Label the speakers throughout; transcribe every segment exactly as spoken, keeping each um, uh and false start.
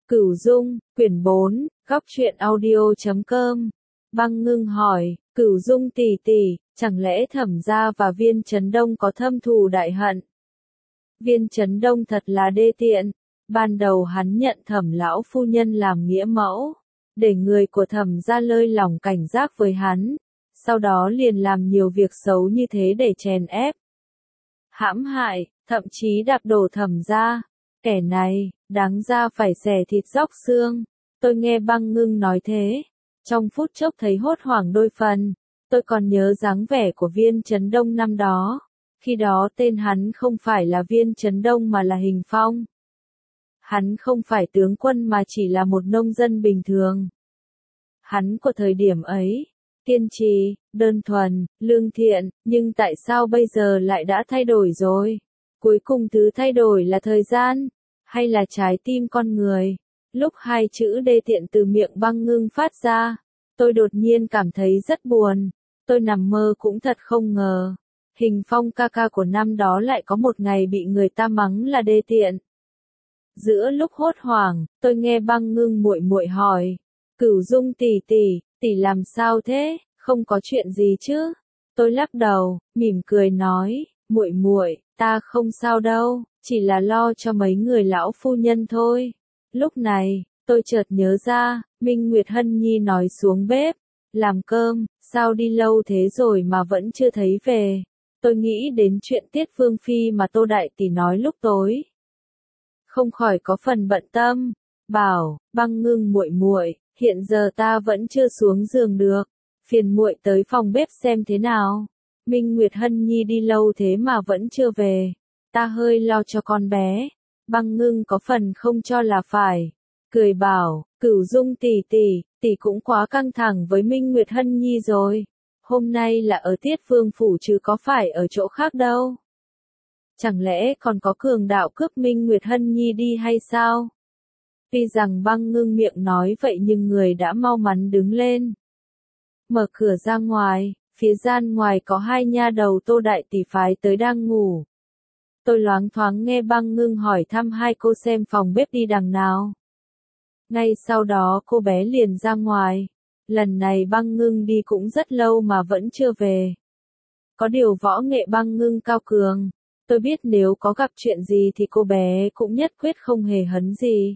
Speaker 1: Cửu Dung, quyển bốn, góc truyện audio chấm com. Băng Ngưng hỏi, Cửu Dung tỷ tỷ, chẳng lẽ Thẩm gia và Viên Chấn Đông có thâm thù đại hận? Viên Chấn Đông thật là đê tiện, ban đầu hắn nhận Thẩm lão phu nhân làm nghĩa mẫu, để người của Thẩm gia lơi lòng cảnh giác với hắn, sau đó liền làm nhiều việc xấu như thế để chèn ép, hãm hại, thậm chí đạp đổ Thẩm gia. Kẻ này, đáng ra phải xẻ thịt róc xương. Tôi nghe Băng Ngưng nói thế, trong phút chốc thấy hốt hoảng đôi phần. Tôi còn nhớ dáng vẻ của Viên Chấn Đông năm đó. Khi đó tên hắn không phải là Viên Chấn Đông mà là Hình Phong. Hắn không phải tướng quân mà chỉ là một nông dân bình thường. Hắn của thời điểm ấy, tiên trì, đơn thuần, lương thiện, nhưng tại sao bây giờ lại đã thay đổi rồi? Cuối cùng thứ thay đổi là thời gian, hay là trái tim con người? Lúc hai chữ đê tiện từ miệng Băng Ngưng phát ra, tôi đột nhiên cảm thấy rất buồn. Tôi nằm mơ cũng thật không ngờ. Hình Phong ca ca của năm đó lại có một ngày bị người ta mắng là đê tiện. Giữa lúc hốt hoảng, tôi nghe Băng Ngưng muội muội hỏi, Cửu Dung tỷ tỷ, tỷ làm sao thế? Không có chuyện gì chứ? Tôi lắc đầu, mỉm cười nói, muội muội, ta không sao đâu, chỉ là lo cho mấy người lão phu nhân thôi. Lúc này, tôi chợt nhớ ra, Minh Nguyệt Hân Nhi nói xuống bếp, làm cơm, sao đi lâu thế rồi mà vẫn chưa thấy về. Tôi nghĩ đến chuyện Tiết Vương Phi mà Tô Đại Tỷ nói lúc tối. Không khỏi có phần bận tâm, bảo, Băng Ngưng muội muội, hiện giờ ta vẫn chưa xuống giường được, phiền muội tới phòng bếp xem thế nào. Minh Nguyệt Hân Nhi đi lâu thế mà vẫn chưa về, ta hơi lo cho con bé. Băng Ngưng có phần không cho là phải, cười bảo, Cửu Dung tỷ tỷ, tỷ cũng quá căng thẳng với Minh Nguyệt Hân Nhi rồi. Hôm nay là ở Tiết Vương phủ chứ có phải ở chỗ khác đâu. Chẳng lẽ còn có cường đạo cướp Minh Nguyệt Hân Nhi đi hay sao? Tuy rằng Băng Ngưng miệng nói vậy nhưng người đã mau mắn đứng lên. Mở cửa ra ngoài, phía gian ngoài có hai nha đầu Tô Đại Tỷ phái tới đang ngủ. Tôi loáng thoáng nghe Băng Ngưng hỏi thăm hai cô xem phòng bếp đi đằng nào. Ngay sau đó cô bé liền ra ngoài. Lần này Băng Ngưng đi cũng rất lâu mà vẫn chưa về. Có điều võ nghệ Băng Ngưng cao cường. Tôi biết nếu có gặp chuyện gì thì cô bé cũng nhất quyết không hề hấn gì.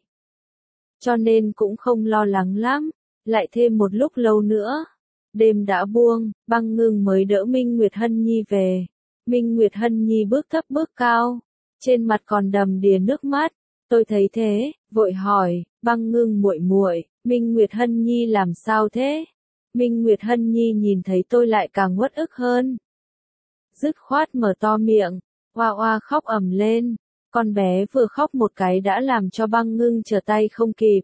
Speaker 1: Cho nên cũng không lo lắng lắm. Lại thêm một lúc lâu nữa. Đêm đã buông, Băng Ngưng mới đỡ Minh Nguyệt Hân Nhi về. Minh Nguyệt Hân Nhi bước thấp bước cao. Trên mặt còn đầm đìa nước mắt. Tôi thấy thế, vội hỏi, Băng Ngưng muội muội, Minh Nguyệt Hân Nhi làm sao thế? Minh Nguyệt Hân Nhi nhìn thấy tôi lại càng uất ức hơn. Dứt khoát mở to miệng, oa oa khóc ầm lên. Con bé vừa khóc một cái đã làm cho Băng Ngưng trở tay không kịp.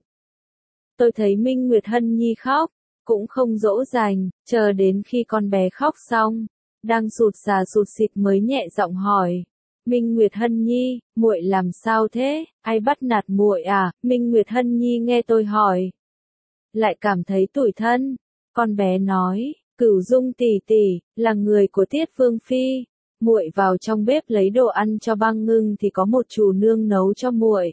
Speaker 1: Tôi thấy Minh Nguyệt Hân Nhi khóc, cũng không dỗ dành, chờ đến khi con bé khóc xong, đang sụt sà sụt sịt mới nhẹ giọng hỏi. Minh Nguyệt Hân Nhi, muội làm sao thế? Ai bắt nạt muội à? Minh Nguyệt Hân Nhi nghe tôi hỏi, lại cảm thấy tủi thân. Con bé nói, Cửu Dung tỷ tỷ, là người của Tiết Vương Phi. Muội vào trong bếp lấy đồ ăn cho Băng Ngưng thì có một chủ nương nấu cho muội.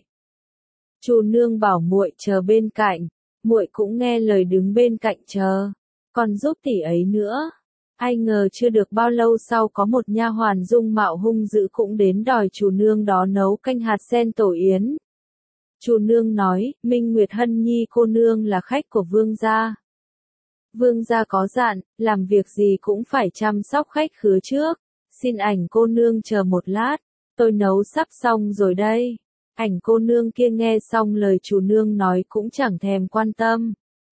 Speaker 1: Chủ nương bảo muội chờ bên cạnh, muội cũng nghe lời đứng bên cạnh chờ, còn giúp tỷ ấy nữa. Ai ngờ chưa được bao lâu sau có một nha hoàn dung mạo hung dữ cũng đến đòi chủ nương đó nấu canh hạt sen tổ yến. Chủ nương nói, Minh Nguyệt Hân Nhi cô nương là khách của vương gia. Vương gia có dặn, làm việc gì cũng phải chăm sóc khách khứa trước. Xin ảnh cô nương chờ một lát, tôi nấu sắp xong rồi đây. Ảnh cô nương kia nghe xong lời chủ nương nói cũng chẳng thèm quan tâm.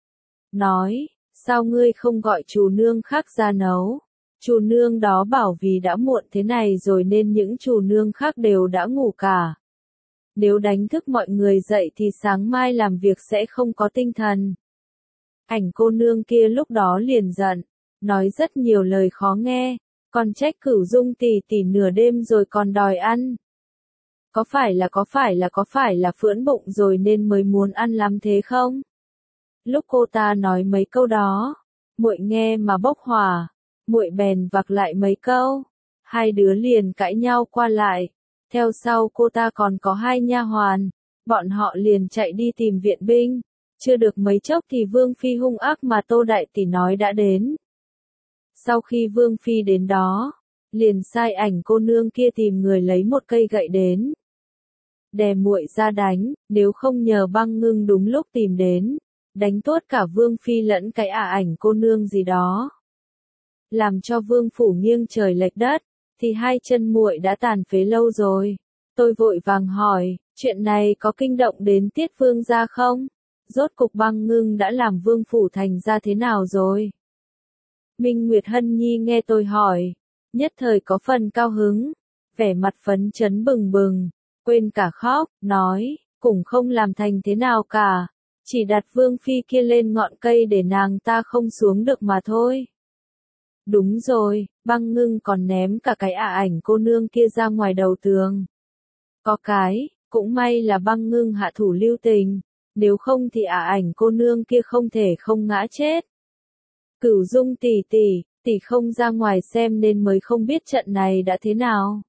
Speaker 1: Nói, sao ngươi không gọi chủ nương khác ra nấu? Chủ nương đó bảo vì đã muộn thế này rồi nên những chủ nương khác đều đã ngủ cả. Nếu đánh thức mọi người dậy thì sáng mai làm việc sẽ không có tinh thần. Ảnh cô nương kia lúc đó liền giận, nói rất nhiều lời khó nghe, còn trách Cửu Dung tỷ tỷ nửa đêm rồi còn đòi ăn. Có phải là có phải là có phải là phưỡng bụng rồi nên mới muốn ăn lắm thế không? Lúc cô ta nói mấy câu đó, muội nghe mà bốc hỏa, muội bèn vặc lại mấy câu, hai đứa liền cãi nhau qua lại. Theo sau cô ta còn có hai nha hoàn, bọn họ liền chạy đi tìm viện binh. Chưa được mấy chốc thì Vương Phi hung ác mà Tô Đại Tỷ nói đã đến. Sau khi Vương Phi đến đó, liền sai ảnh cô nương kia tìm người lấy một cây gậy đến. Đè muội ra đánh, nếu không nhờ Băng Ngưng đúng lúc tìm đến, đánh tuốt cả Vương Phi lẫn cái ả ảnh cô nương gì đó. Làm cho Vương phủ nghiêng trời lệch đất, thì hai chân muội đã tàn phế lâu rồi. Tôi vội vàng hỏi, chuyện này có kinh động đến Tiết Vương gia không? Rốt cục Băng Ngưng đã làm Vương phủ thành ra thế nào rồi? Minh Nguyệt Hân Nhi nghe tôi hỏi, nhất thời có phần cao hứng, vẻ mặt phấn chấn bừng bừng, quên cả khóc, nói, cũng không làm thành thế nào cả, chỉ đặt Vương Phi kia lên ngọn cây để nàng ta không xuống được mà thôi. Đúng rồi, Băng Ngưng còn ném cả cái ả ảnh cô nương kia ra ngoài đầu tường. Có cái, cũng may là Băng Ngưng hạ thủ lưu tình, nếu không thì ả ảnh cô nương kia không thể không ngã chết. Cửu Dung tỷ tỷ, tỷ không ra ngoài xem nên mới không biết trận này đã thế nào.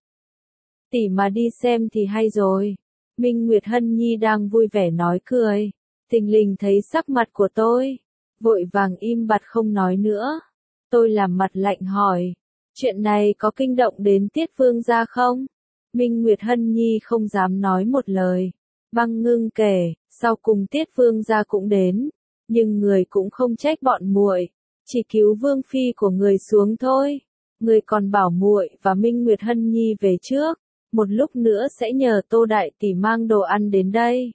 Speaker 1: Tỷ mà đi xem thì hay rồi. Minh Nguyệt Hân Nhi đang vui vẻ nói cười, thình lình thấy sắc mặt của tôi, vội vàng im bặt không nói nữa. Tôi làm mặt lạnh hỏi, chuyện này có kinh động đến Tiết Vương gia không? Minh Nguyệt Hân Nhi không dám nói một lời. Băng Ngưng kể, sau cùng Tiết Vương gia cũng đến, nhưng người cũng không trách bọn muội, chỉ cứu Vương Phi của người xuống thôi. Người còn bảo muội và Minh Nguyệt Hân Nhi về trước, một lúc nữa sẽ nhờ Tô Đại Tỷ mang đồ ăn đến đây.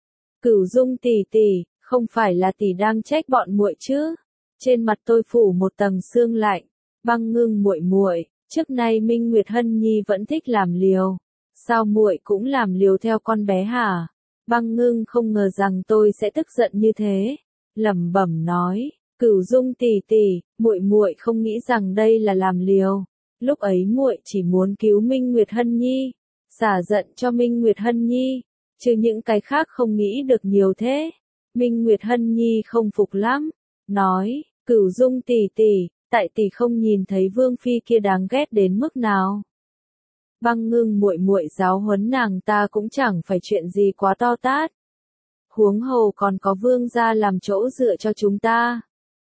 Speaker 1: Cửu Dung tỷ tỷ, không phải là tỷ đang trách bọn muội chứ? Trên mặt tôi phủ một tầng sương lạnh. Băng Ngưng muội muội, trước nay Minh Nguyệt Hân Nhi vẫn thích làm liều, sao muội cũng làm liều theo con bé hả? Băng Ngưng không ngờ rằng tôi sẽ tức giận như thế, lẩm bẩm nói, Cửu Dung tỷ tỷ, muội muội không nghĩ rằng đây là làm liều. Lúc ấy muội chỉ muốn cứu Minh Nguyệt Hân Nhi, xả giận cho Minh Nguyệt Hân Nhi, chứ những cái khác không nghĩ được nhiều thế. Minh Nguyệt Hân Nhi không phục lắm, nói, Cửu Dung tỷ tỷ, tại tỷ không nhìn thấy Vương Phi kia đáng ghét đến mức nào. Băng Ngưng muội muội giáo huấn nàng ta cũng chẳng phải chuyện gì quá to tát. Huống hồ còn có Vương gia làm chỗ dựa cho chúng ta.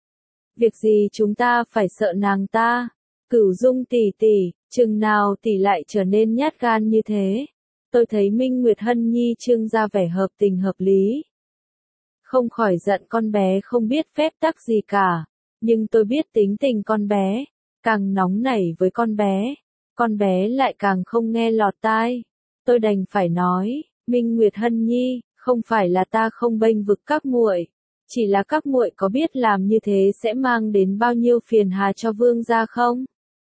Speaker 1: Việc gì chúng ta phải sợ nàng ta? Cửu Dung tỷ tỷ, chừng nào tỷ lại trở nên nhát gan như thế? Tôi thấy Minh Nguyệt Hân Nhi trưng ra vẻ hợp tình hợp lý. Không khỏi giận con bé không biết phép tắc gì cả, nhưng tôi biết tính tình con bé, càng nóng nảy với con bé, con bé lại càng không nghe lọt tai. Tôi đành phải nói, Minh Nguyệt Hân Nhi, không phải là ta không bênh vực các muội, chỉ là các muội có biết làm như thế sẽ mang đến bao nhiêu phiền hà cho Vương gia không?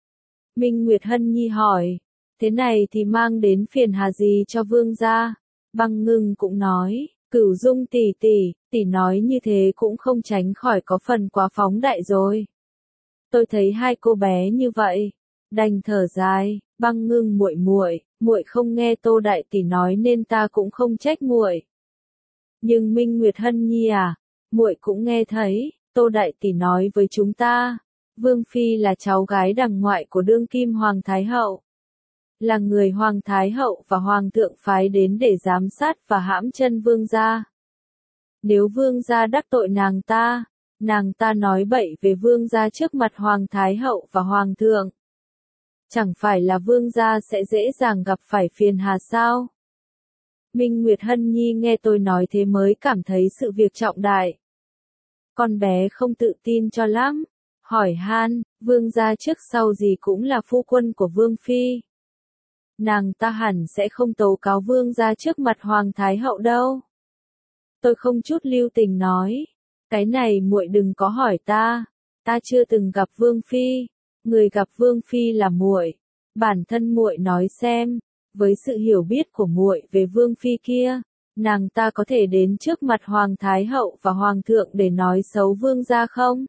Speaker 1: Minh Nguyệt Hân Nhi hỏi, thế này thì mang đến phiền hà gì cho Vương gia? Băng Ngưng cũng nói, Cửu Dung tỷ tỷ, tỷ nói như thế cũng không tránh khỏi có phần quá phóng đại rồi. Tôi thấy hai cô bé như vậy, đành thở dài. Băng Ngưng muội muội, muội không nghe Tô Đại Tỷ nói nên ta cũng không trách muội. Nhưng Minh Nguyệt Hân Nhi à, muội cũng nghe thấy, Tô Đại Tỷ nói với chúng ta, Vương Phi là cháu gái đằng ngoại của đương kim Hoàng Thái Hậu. Là người Hoàng Thái Hậu và Hoàng thượng phái đến để giám sát và hãm chân Vương gia. Nếu Vương gia đắc tội nàng ta, nàng ta nói bậy về Vương gia trước mặt Hoàng Thái Hậu và Hoàng thượng, chẳng phải là Vương gia sẽ dễ dàng gặp phải phiền hà sao? Minh Nguyệt Hân Nhi nghe tôi nói thế mới cảm thấy sự việc trọng đại. Con bé không tự tin cho lắm, hỏi han, Vương gia trước sau gì cũng là phu quân của Vương Phi. Nàng ta hẳn sẽ không tố cáo Vương gia trước mặt Hoàng Thái Hậu đâu. Tôi không chút lưu tình nói, cái này muội đừng có hỏi ta, ta chưa từng gặp Vương Phi, người gặp Vương Phi là muội. Bản thân muội nói xem, với sự hiểu biết của muội về Vương Phi kia, nàng ta có thể đến trước mặt Hoàng Thái Hậu và Hoàng thượng để nói xấu Vương gia không?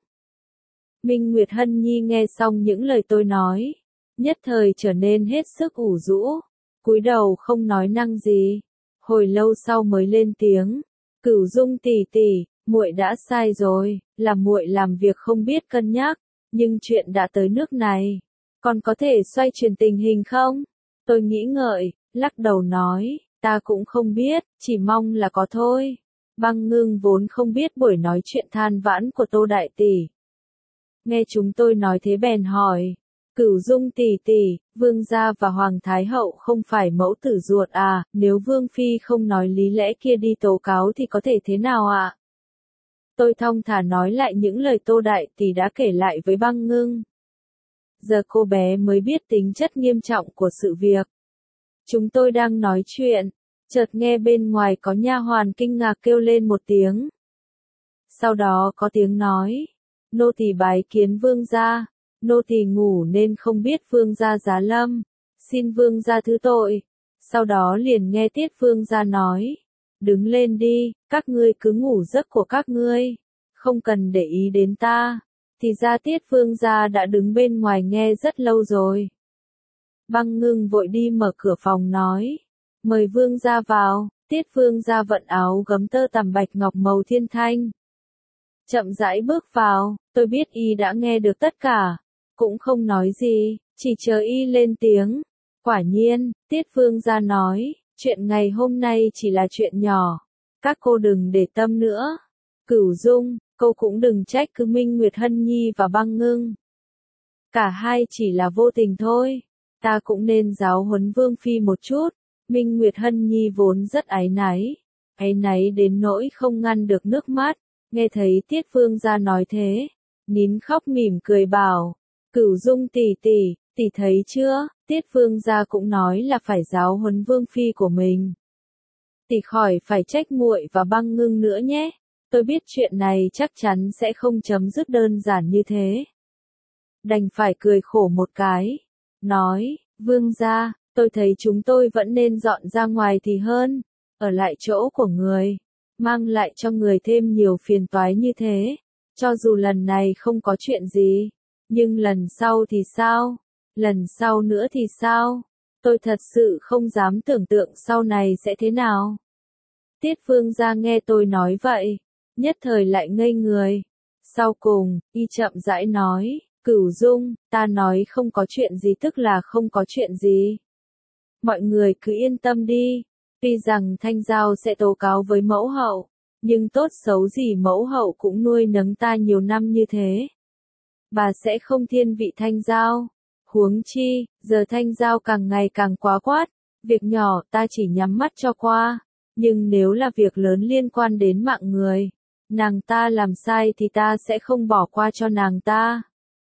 Speaker 1: Minh Nguyệt Hân Nhi nghe xong những lời tôi nói, nhất thời trở nên hết sức ủ rũ, cúi đầu không nói năng gì. Hồi lâu sau mới lên tiếng, Cửu Dung tỷ tỷ, muội đã sai rồi, là muội làm việc không biết cân nhắc, nhưng chuyện đã tới nước này, còn có thể xoay chuyển tình hình không? Tôi nghĩ ngợi, lắc đầu nói, Ta cũng không biết, chỉ mong là có thôi. Băng Ngưng vốn không biết buổi nói chuyện than vãn của Tô Đại Tỷ. Nghe chúng tôi nói thế bèn hỏi, Cửu Dung tỷ tỷ, Vương gia và Hoàng Thái Hậu không phải mẫu tử ruột à, nếu Vương Phi không nói lý lẽ kia đi tố cáo thì có thể thế nào ạ? À? Tôi thong thả nói lại những lời Tô Đại Tỷ đã kể lại với Băng Ngưng. Giờ cô bé mới biết tính chất nghiêm trọng của sự việc. Chúng tôi đang nói chuyện, chợt nghe bên ngoài có nha hoàn kinh ngạc kêu lên một tiếng. Sau đó có tiếng nói, nô tỳ bái kiến vương gia, nô tỳ ngủ nên không biết vương gia giá lâm, xin vương gia thứ tội. Sau đó liền nghe Tiết vương gia nói, đứng lên đi, các ngươi cứ ngủ giấc của các ngươi, không cần để ý đến ta. Thì ra Tiết vương gia đã đứng bên ngoài nghe rất lâu rồi. Băng Ngưng vội đi mở cửa phòng nói, mời vương gia vào. Tiết vương gia vận áo gấm tơ tằm bạch ngọc màu thiên thanh, chậm rãi bước vào. Tôi biết y đã nghe được tất cả, cũng không nói gì, chỉ chờ y lên tiếng. Quả nhiên, Tiết vương gia nói, chuyện ngày hôm nay chỉ là chuyện nhỏ, các cô đừng để tâm nữa. Cửu Dung, cô cũng đừng trách cứ Minh Nguyệt Hân Nhi và Băng Ngưng. Cả hai chỉ là vô tình thôi, ta cũng nên giáo huấn Vương Phi một chút. Minh Nguyệt Hân Nhi vốn rất áy náy, áy náy đến nỗi không ngăn được nước mắt, nghe thấy Tiết vương gia nói thế, nín khóc mỉm cười bảo, Cửu Dung tỷ tỷ, tỷ thấy chưa, Tiết vương gia cũng nói là phải giáo huấn Vương Phi của mình. Tỷ khỏi phải trách muội và Băng Ngưng nữa nhé, tôi biết chuyện này chắc chắn sẽ không chấm dứt đơn giản như thế. Đành phải cười khổ một cái, nói, vương gia, tôi thấy chúng tôi vẫn nên dọn ra ngoài thì hơn, ở lại chỗ của người, mang lại cho người thêm nhiều phiền toái như thế. Cho dù lần này không có chuyện gì, nhưng lần sau thì sao? Lần sau nữa thì sao? Tôi thật sự không dám tưởng tượng sau này sẽ thế nào. Tiết vương gia nghe tôi nói vậy, nhất thời lại ngây người. Sau cùng, y chậm rãi nói, Cửu Dung, ta nói không có chuyện gì tức là không có chuyện gì. Mọi người cứ yên tâm đi, tuy rằng Thanh Giao sẽ tố cáo với mẫu hậu, nhưng tốt xấu gì mẫu hậu cũng nuôi nấng ta nhiều năm như thế. Bà sẽ không thiên vị Thanh Giao. Huống chi, giờ Thanh Giao càng ngày càng quá quát, việc nhỏ ta chỉ nhắm mắt cho qua, nhưng nếu là việc lớn liên quan đến mạng người, nàng ta làm sai thì ta sẽ không bỏ qua cho nàng ta.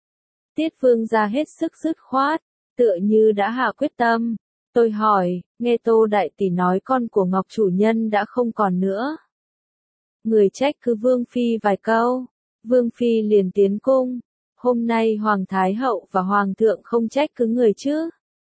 Speaker 1: Tiết vương gia hết sức dứt khoát, tựa như đã hạ quyết tâm. Tôi hỏi, nghe Tô Đại Tỷ nói con của Ngọc chủ nhân đã không còn nữa. Người trách cứ Vương Phi vài câu, Vương Phi liền tiến cung. Hôm nay Hoàng Thái Hậu và Hoàng thượng không trách cứ người chứ?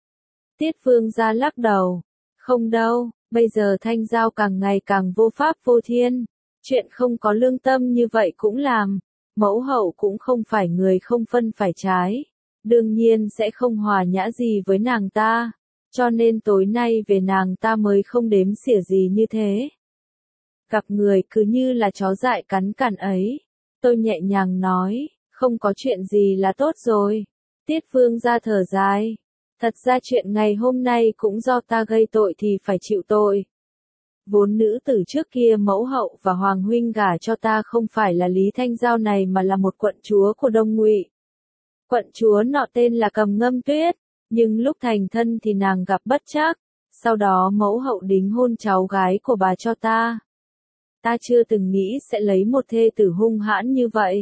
Speaker 1: Tiết vương gia lắc đầu, không đâu, bây giờ Thanh Giao càng ngày càng vô pháp vô thiên, chuyện không có lương tâm như vậy cũng làm, mẫu hậu cũng không phải người không phân phải trái, đương nhiên sẽ không hòa nhã gì với nàng ta, cho nên tối nay về nàng ta mới không đếm xỉa gì như thế. Gặp người cứ như là chó dại cắn cằn ấy, tôi nhẹ nhàng nói, không có chuyện gì là tốt rồi. Tiết vương gia thở dài, thật ra chuyện ngày hôm nay cũng do ta gây tội thì phải chịu tội. Vốn nữ tử trước kia mẫu hậu và hoàng huynh gả cho ta không phải là Lý Thanh Giao này mà là một quận chúa của Đông Ngụy. Quận chúa nọ tên là Cầm Ngâm Tuyết, nhưng lúc thành thân thì nàng gặp bất trắc, sau đó mẫu hậu đính hôn cháu gái của bà cho ta. Ta chưa từng nghĩ sẽ lấy một thê tử hung hãn như vậy.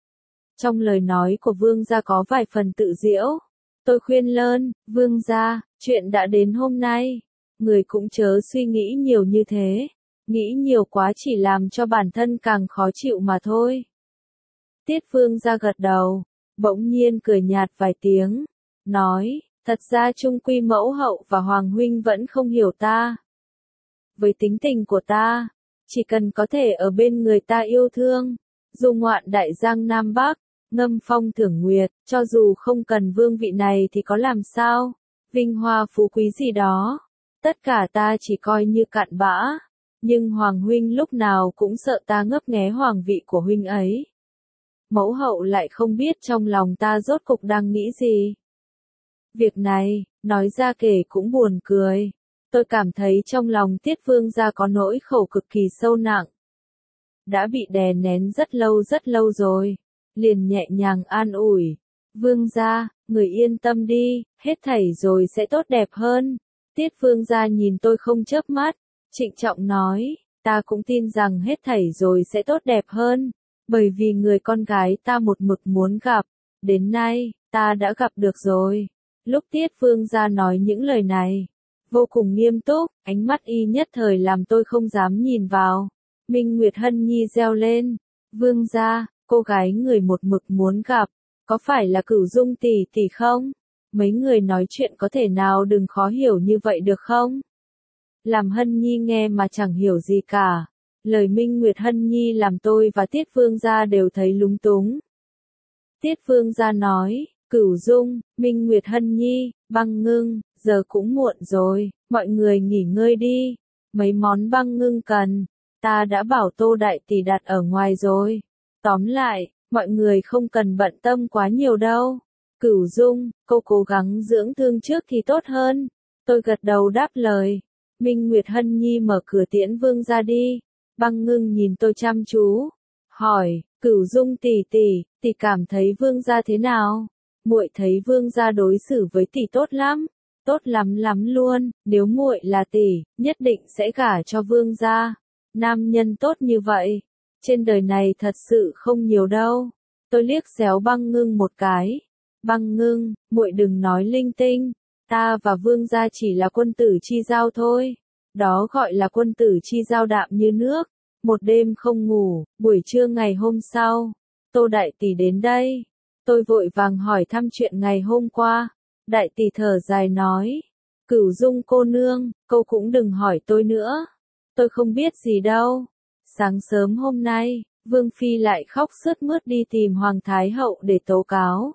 Speaker 1: Trong lời nói của vương gia có vài phần tự giễu. Tôi khuyên lơn, vương gia, chuyện đã đến hôm nay, người cũng chớ suy nghĩ nhiều như thế, nghĩ nhiều quá chỉ làm cho bản thân càng khó chịu mà thôi. Tiết vương gia gật đầu, bỗng nhiên cười nhạt vài tiếng, nói, thật ra chung quy mẫu hậu và hoàng huynh vẫn không hiểu ta. Với tính tình của ta, chỉ cần có thể ở bên người ta yêu thương, du ngoạn đại giang Nam Bắc, ngâm phong thưởng nguyệt, cho dù không cần vương vị này thì có làm sao, vinh hoa phú quý gì đó, tất cả ta chỉ coi như cặn bã, nhưng hoàng huynh lúc nào cũng sợ ta ngấp nghé hoàng vị của huynh ấy. Mẫu hậu lại không biết trong lòng ta rốt cục đang nghĩ gì. Việc này, nói ra kể cũng buồn cười. Tôi cảm thấy trong lòng Tiết Vương gia có nỗi khổ cực kỳ sâu nặng. Đã bị đè nén rất lâu rất lâu rồi. Liền nhẹ nhàng an ủi. Vương gia, người yên tâm đi, hết thảy rồi sẽ tốt đẹp hơn. Tiết Vương gia nhìn tôi không chớp mắt, trịnh trọng nói, ta cũng tin rằng hết thảy rồi sẽ tốt đẹp hơn, bởi vì người con gái ta một mực muốn gặp, đến nay, ta đã gặp được rồi. Lúc Tiết Vương gia nói những lời này, vô cùng nghiêm túc, ánh mắt y nhất thời làm tôi không dám nhìn vào. Minh Nguyệt Hân Nhi reo lên, Vương gia, cô gái người một mực muốn gặp, có phải là Cửu Dung tỷ tỷ không? Mấy người nói chuyện có thể nào đừng khó hiểu như vậy được không? Làm Hân Nhi nghe mà chẳng hiểu gì cả. Lời Minh Nguyệt Hân Nhi làm tôi và Tiết Vương gia đều thấy lúng túng. Tiết Vương gia nói, Cửu Dung, Minh Nguyệt Hân Nhi, Băng Ngưng, giờ cũng muộn rồi, mọi người nghỉ ngơi đi. Mấy món Băng Ngưng cần, ta đã bảo Tô đại tỷ đặt ở ngoài rồi. Tóm lại, mọi người không cần bận tâm quá nhiều đâu. Cửu Dung, cô cố gắng dưỡng thương trước thì tốt hơn. Tôi gật đầu đáp lời. Minh Nguyệt Hân Nhi mở cửa tiễn Vương gia đi. Băng Ngưng nhìn tôi chăm chú, hỏi, Cửu Dung tỷ tỷ, tỷ cảm thấy Vương gia thế nào? Muội thấy Vương gia đối xử với tỷ tốt lắm, tốt lắm lắm luôn, nếu muội là tỷ, nhất định sẽ gả cho Vương gia. Nam nhân tốt như vậy, trên đời này thật sự không nhiều đâu. Tôi liếc xéo Băng Ngưng một cái. Băng Ngưng, muội đừng nói linh tinh, ta và Vương gia chỉ là quân tử chi giao thôi. Đó gọi là quân tử chi giao đạm như nước. Một đêm không ngủ, buổi trưa ngày hôm sau, Tô đại tỷ đến đây. Tôi vội vàng hỏi thăm chuyện ngày hôm qua. Đại tỷ thở dài nói, Cửu Dung cô nương, cô cũng đừng hỏi tôi nữa. Tôi không biết gì đâu. Sáng sớm hôm nay, Vương Phi lại khóc sướt mướt đi tìm Hoàng Thái Hậu để tố cáo.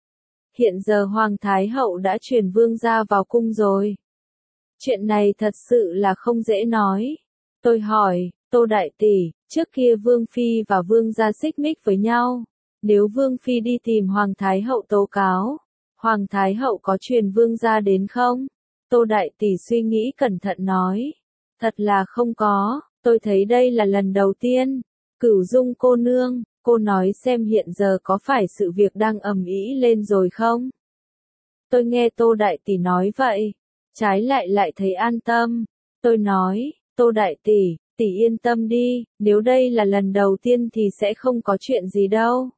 Speaker 1: Hiện giờ Hoàng Thái Hậu đã truyền Vương gia vào cung rồi. Chuyện này thật sự là không dễ nói. Tôi hỏi, Tô đại tỷ, trước kia Vương Phi và Vương gia xích mích với nhau. Nếu Vương Phi đi tìm Hoàng Thái Hậu tố cáo, Hoàng Thái Hậu có truyền Vương gia đến không? Tô đại tỷ suy nghĩ cẩn thận nói. Thật là không có, tôi thấy đây là lần đầu tiên. Cửu Dung cô nương, cô nói xem hiện giờ có phải sự việc đang ầm ĩ lên rồi không? Tôi nghe Tô đại tỷ nói vậy, trái lại lại thấy an tâm. Tôi nói, Tô đại tỷ, tỷ yên tâm đi, nếu đây là lần đầu tiên thì sẽ không có chuyện gì đâu.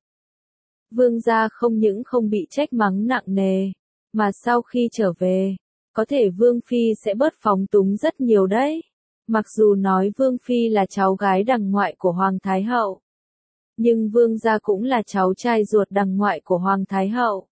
Speaker 1: Vương gia không những không bị trách mắng nặng nề, mà sau khi trở về, có thể Vương Phi sẽ bớt phóng túng rất nhiều đấy. Mặc dù nói Vương Phi là cháu gái đằng ngoại của Hoàng Thái Hậu, nhưng Vương gia cũng là cháu trai ruột đằng ngoại của Hoàng Thái Hậu.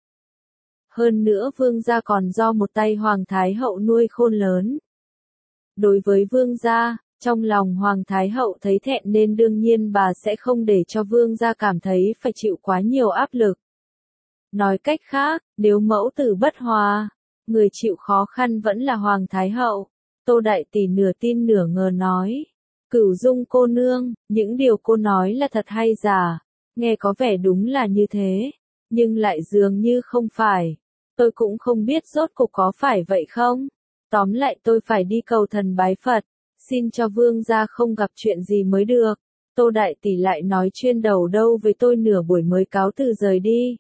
Speaker 1: Hơn nữa Vương gia còn do một tay Hoàng Thái Hậu nuôi khôn lớn. Đối với Vương gia, trong lòng Hoàng Thái Hậu thấy thẹn nên đương nhiên bà sẽ không để cho Vương gia cảm thấy phải chịu quá nhiều áp lực. Nói cách khác, nếu mẫu tử bất hòa, người chịu khó khăn vẫn là Hoàng Thái Hậu. Tô đại tỷ nửa tin nửa ngờ nói. Cửu Dung cô nương, những điều cô nói là thật hay giả? Nghe có vẻ đúng là như thế, nhưng lại dường như không phải. Tôi cũng không biết rốt cuộc có phải vậy không? Tóm lại tôi phải đi cầu thần bái Phật, xin cho Vương gia không gặp chuyện gì mới được. Tô đại tỷ lại nói chuyên đầu đâu với tôi nửa buổi mới cáo từ rời đi.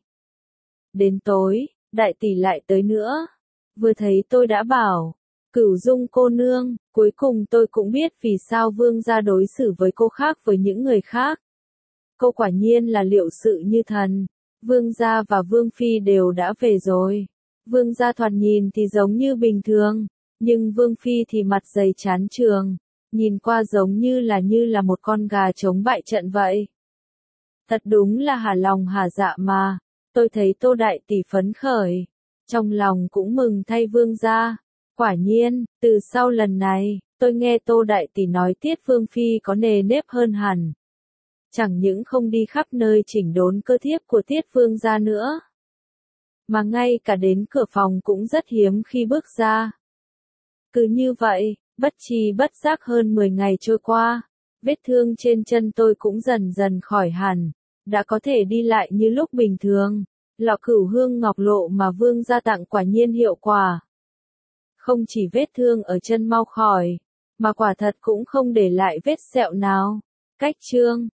Speaker 1: Đến tối, đại tỷ lại tới nữa. Vừa thấy tôi đã bảo, Cửu Dung cô nương, cuối cùng tôi cũng biết vì sao Vương gia đối xử với cô khác với những người khác. Cô quả nhiên là liệu sự như thần. Vương gia và Vương Phi đều đã về rồi. Vương gia thoạt nhìn thì giống như bình thường, nhưng Vương Phi thì mặt dày chán trường, nhìn qua giống như là như là một con gà chống bại trận vậy. Thật đúng là hả lòng hả dạ mà. Tôi thấy Tô đại tỷ phấn khởi, trong lòng cũng mừng thay Vương gia. Quả nhiên, từ sau lần này, tôi nghe Tô đại tỷ nói Tiết Vương Phi có nề nếp hơn hẳn. Chẳng những không đi khắp nơi chỉnh đốn cơ thiếp của Tiết Vương gia nữa, mà ngay cả đến cửa phòng cũng rất hiếm khi bước ra. Cứ như vậy, bất tri bất giác hơn mười ngày trôi qua, vết thương trên chân tôi cũng dần dần khỏi hẳn, đã có thể đi lại như lúc bình thường. Lọ Cửu Hương Ngọc Lộ mà Vương gia tặng quả nhiên hiệu quả. không chỉ vết thương ở chân mau khỏi, mà quả thật cũng không để lại vết sẹo nào. Cách chương